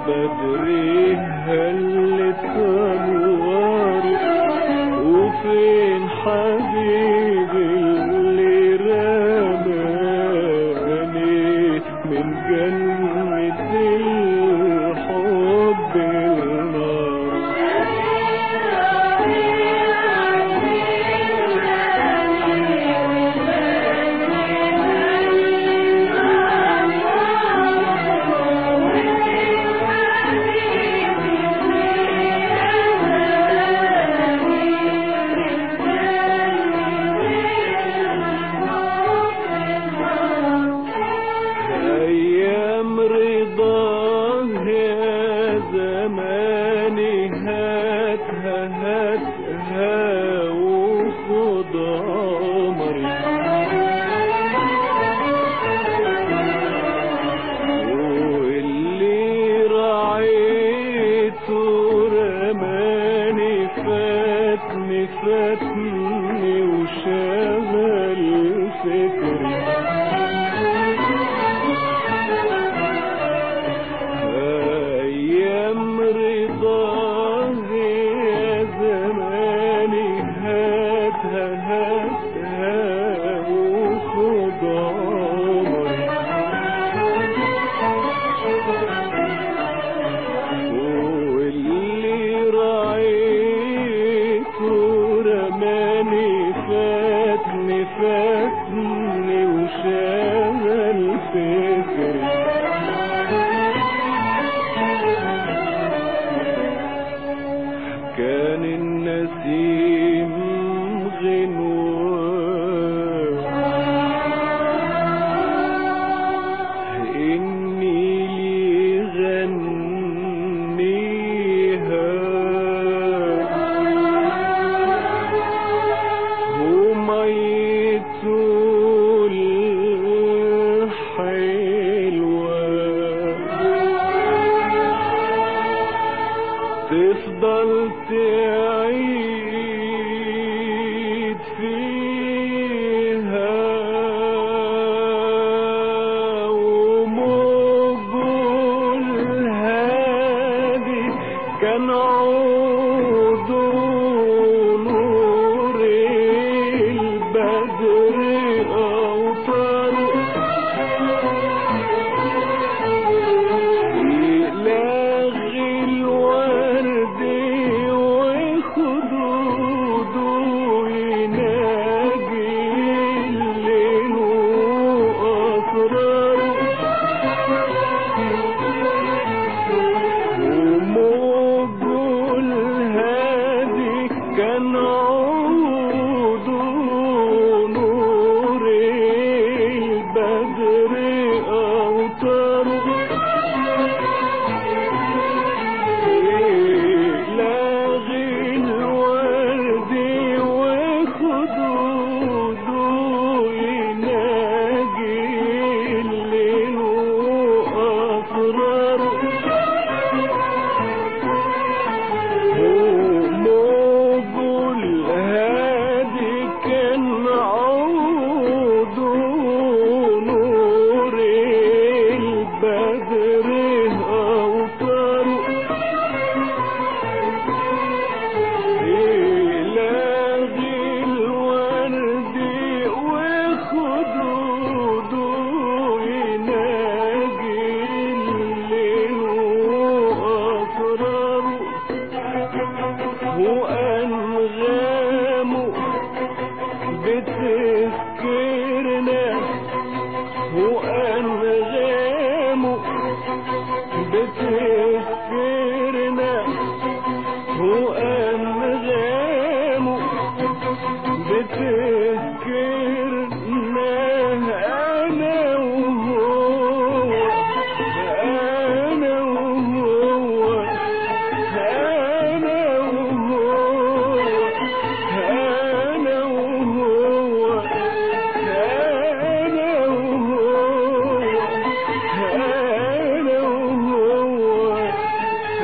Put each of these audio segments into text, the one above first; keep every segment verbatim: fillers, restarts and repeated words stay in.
بدري هلت انواره وفين حبيبي اللي رماني من جنة الحب النار. ايام رضاه يا زماني هاتها هاتها وخد عمري واللي رعيته رماني فاتني فاتني وشغل فكري. ايام رضاه يا زماني هاتها هاتها وخد عمري واللي رعيته رماني فاتني فاتني وشغل فكري. كان النسيم غنوة إني لغنيها وميته الحلوة تفضل تعيد فيها وموج الهادي كان عود نور البدر أوطار يلاغي الورد وخدوده يناجي الليل وأسراره وموج الهادي كان عود نور البدر أوطاره لاغي الورد وخدوده يناجي الليل وأسراره وموج الهادي كان عود نور البدر أوطاره يلاغي الورد وخدوده يناجي الليل وأسراره وأنغامه بتذكرنا وأنغامه بتذكرنا وأنغامه بتذكرنا أنا وهو أنا وهو أنا وهو أنا وهو أنا وهو أنا وهو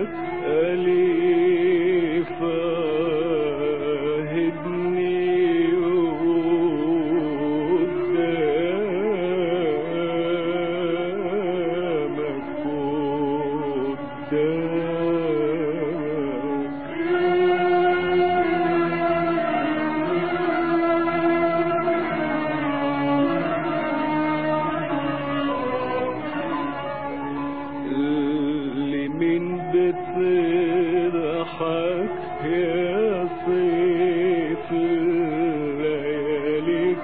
أليف هدني قدامك اللي من بتضحك يا صيف الليالي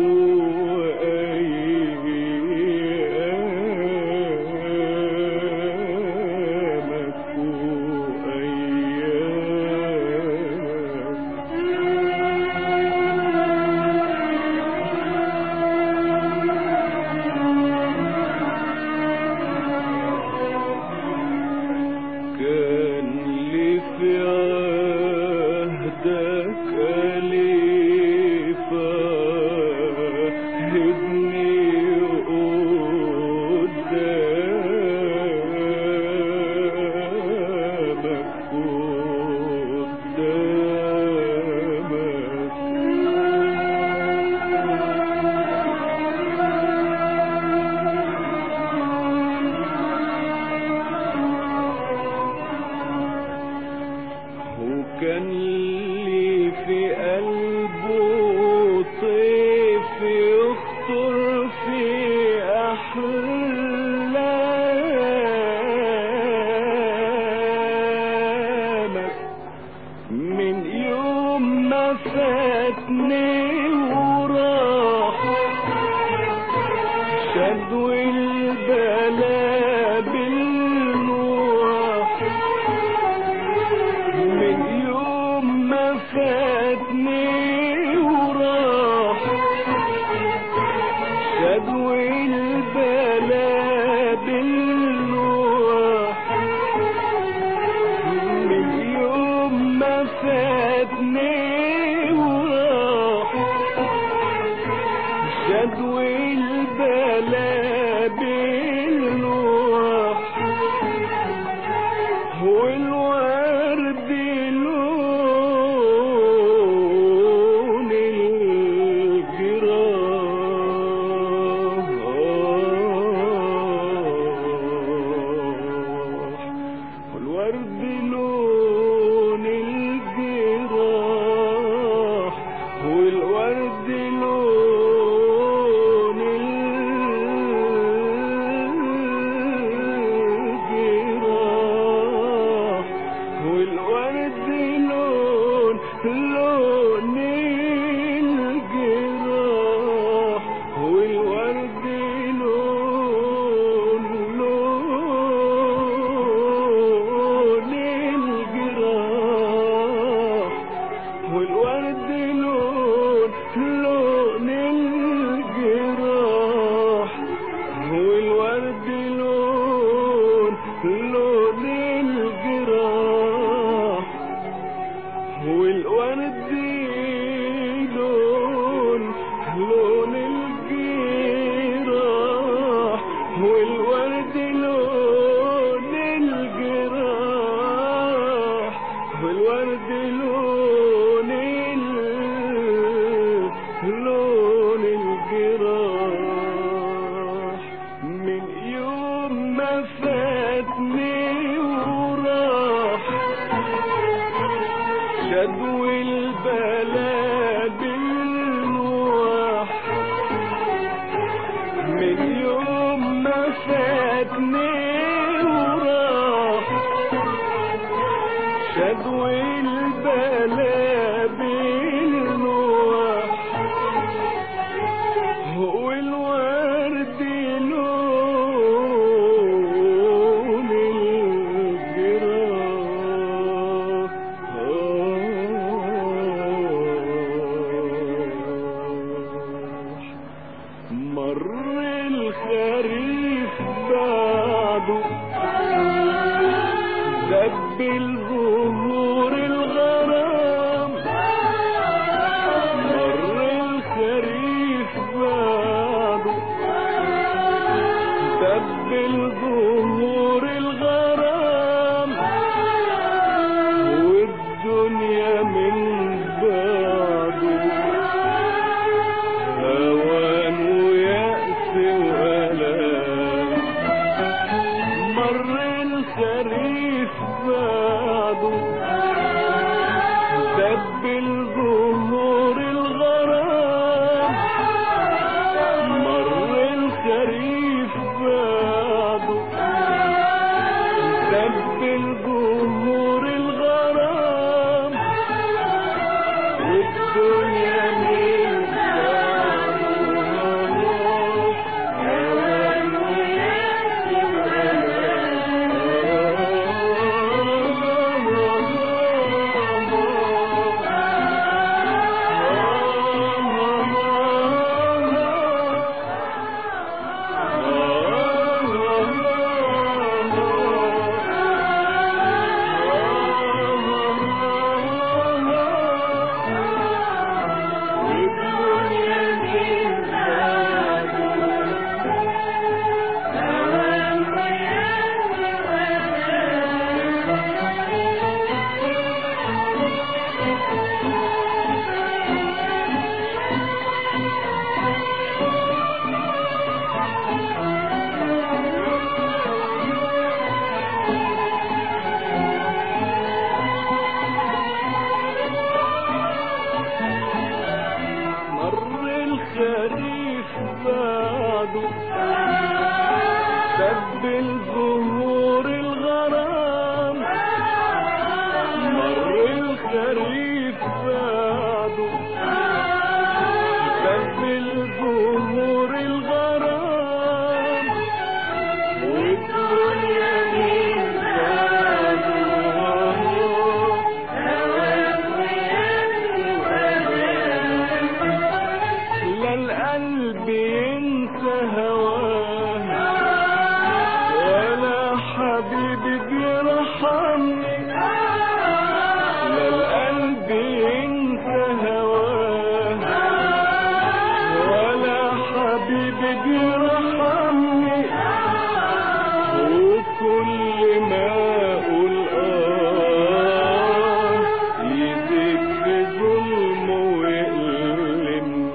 وأيامك كان لي في عهدك أليفة هدني قدامك وكان لي في قلبه طيف يخطر في أحلامك من يوم ما فاتني وراح شدو البلا بالنوح من يوم ما فاتني وراح شدو البلا بالنوح من يوم ما فاتني وراح شدو البلا بالنوح والورد لون الجراح والورد لون الجراح والورد لون الجراح والورد لون لون الجراح والورد لون لون الجراح والورد لون لون الجراح والورد لون لون الجراح والورد لون لون الجراح والورد لون الجراح والورد لون لون الجراح من يوم ما فاتني وراح شدو البلا بالنوح من يوم ما فاتني وراح شدو البلا بالنوح والورد لون الجراح مر الخريف بعده دب الزهور الغرام مر الخريف بعده دب الزهور الغرام بعده دب الزهور الغرام مر الخريف بعده دب الزهور الغرام والدنيا من دب الزهور الغرام مر الخريف بعده دب الزهور الغرام والدنيا من لا القلب ينسى هواه ولا حبيبي بيرحمني لا القلب ينسى هواه ولا حبيبي بيرحمني وكل ما اقول اه يزيد في ظلمه ويألمني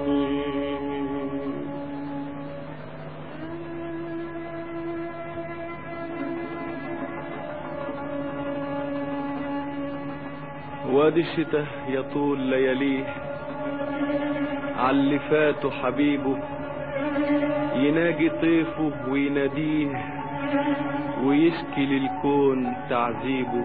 وادي الشتاء يطول لياليه عاللي فاته حبيبه يناجي طيفه ويناديه ويشكي للكون تعذيبه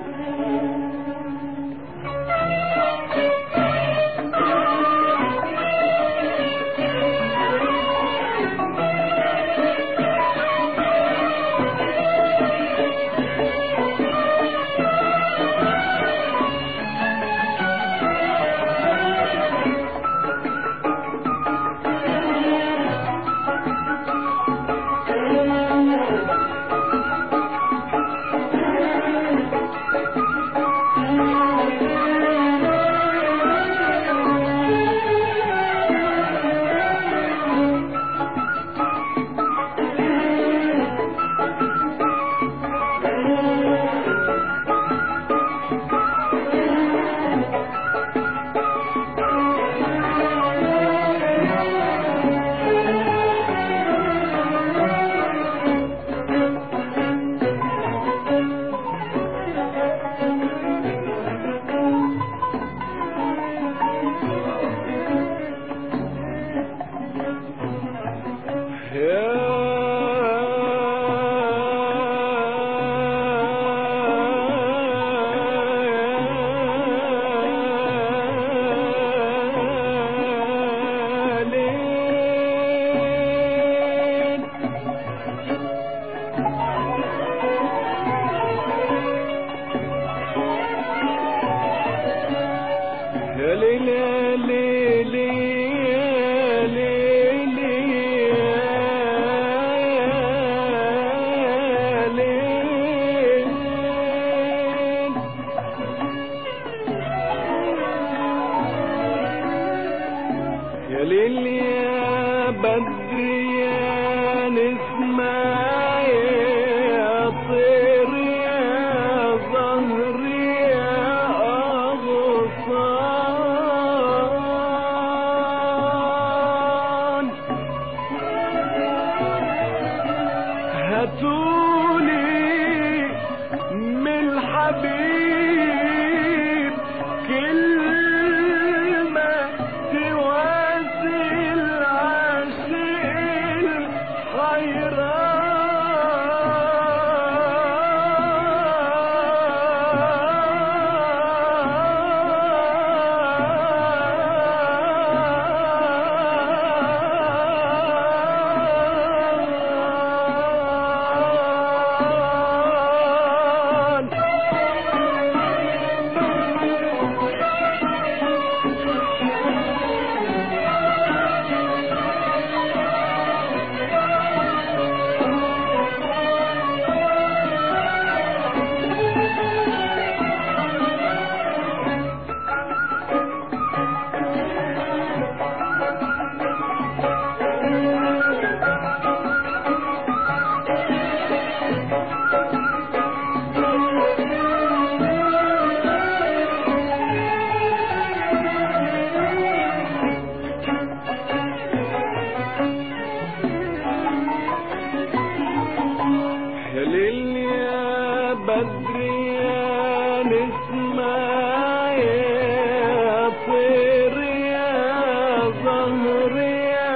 نسمع يا طير يا زهر يا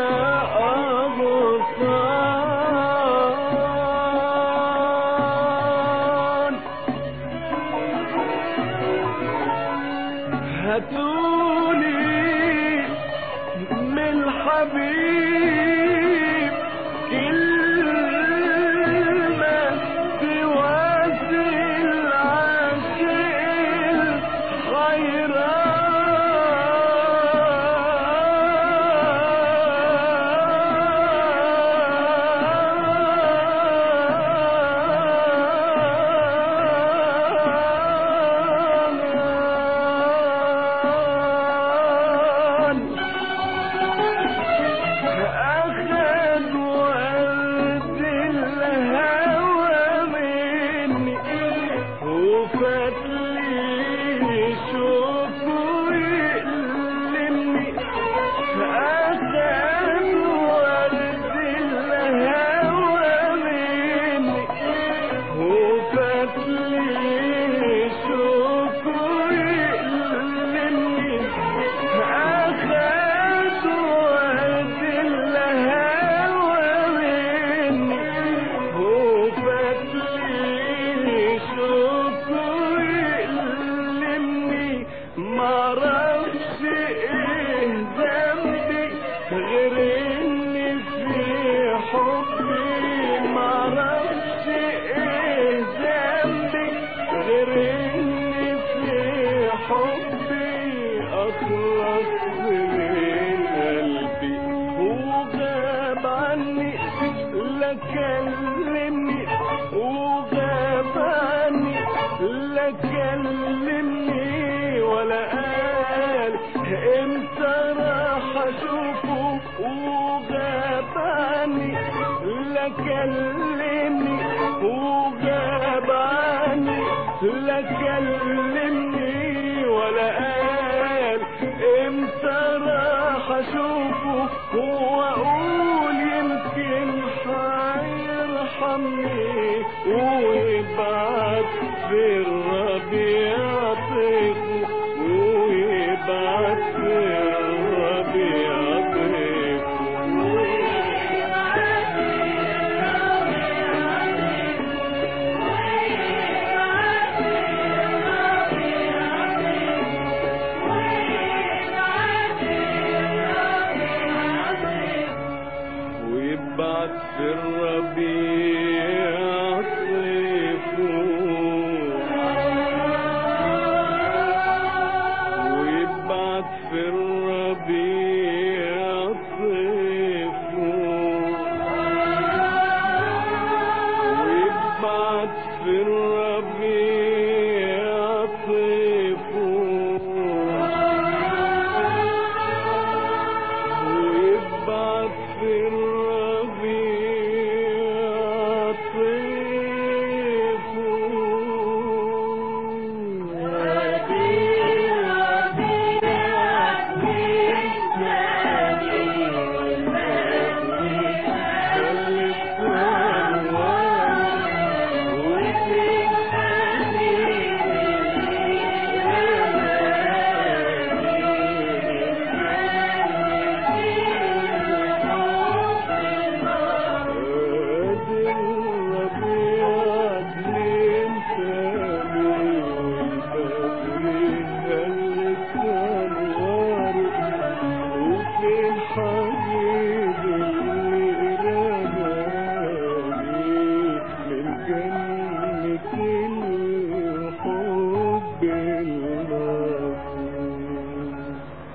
أغصان هاتولي من الحبيب كلمة تواسي العاشق معرفش ايه ذنبي غير اني في حبي معرفش ايه ذنبي غير اني في حبي اخلص من قلبي وغاب عني لا كلمني وغاب عني لا كلمني ولا قال امتى راح اشوفه وغاب عني لا كلمني وغاب عني لا كلمني ولا قال امتى راح اشوفه واقول يمكن هيرحمني ويبعت في الربيع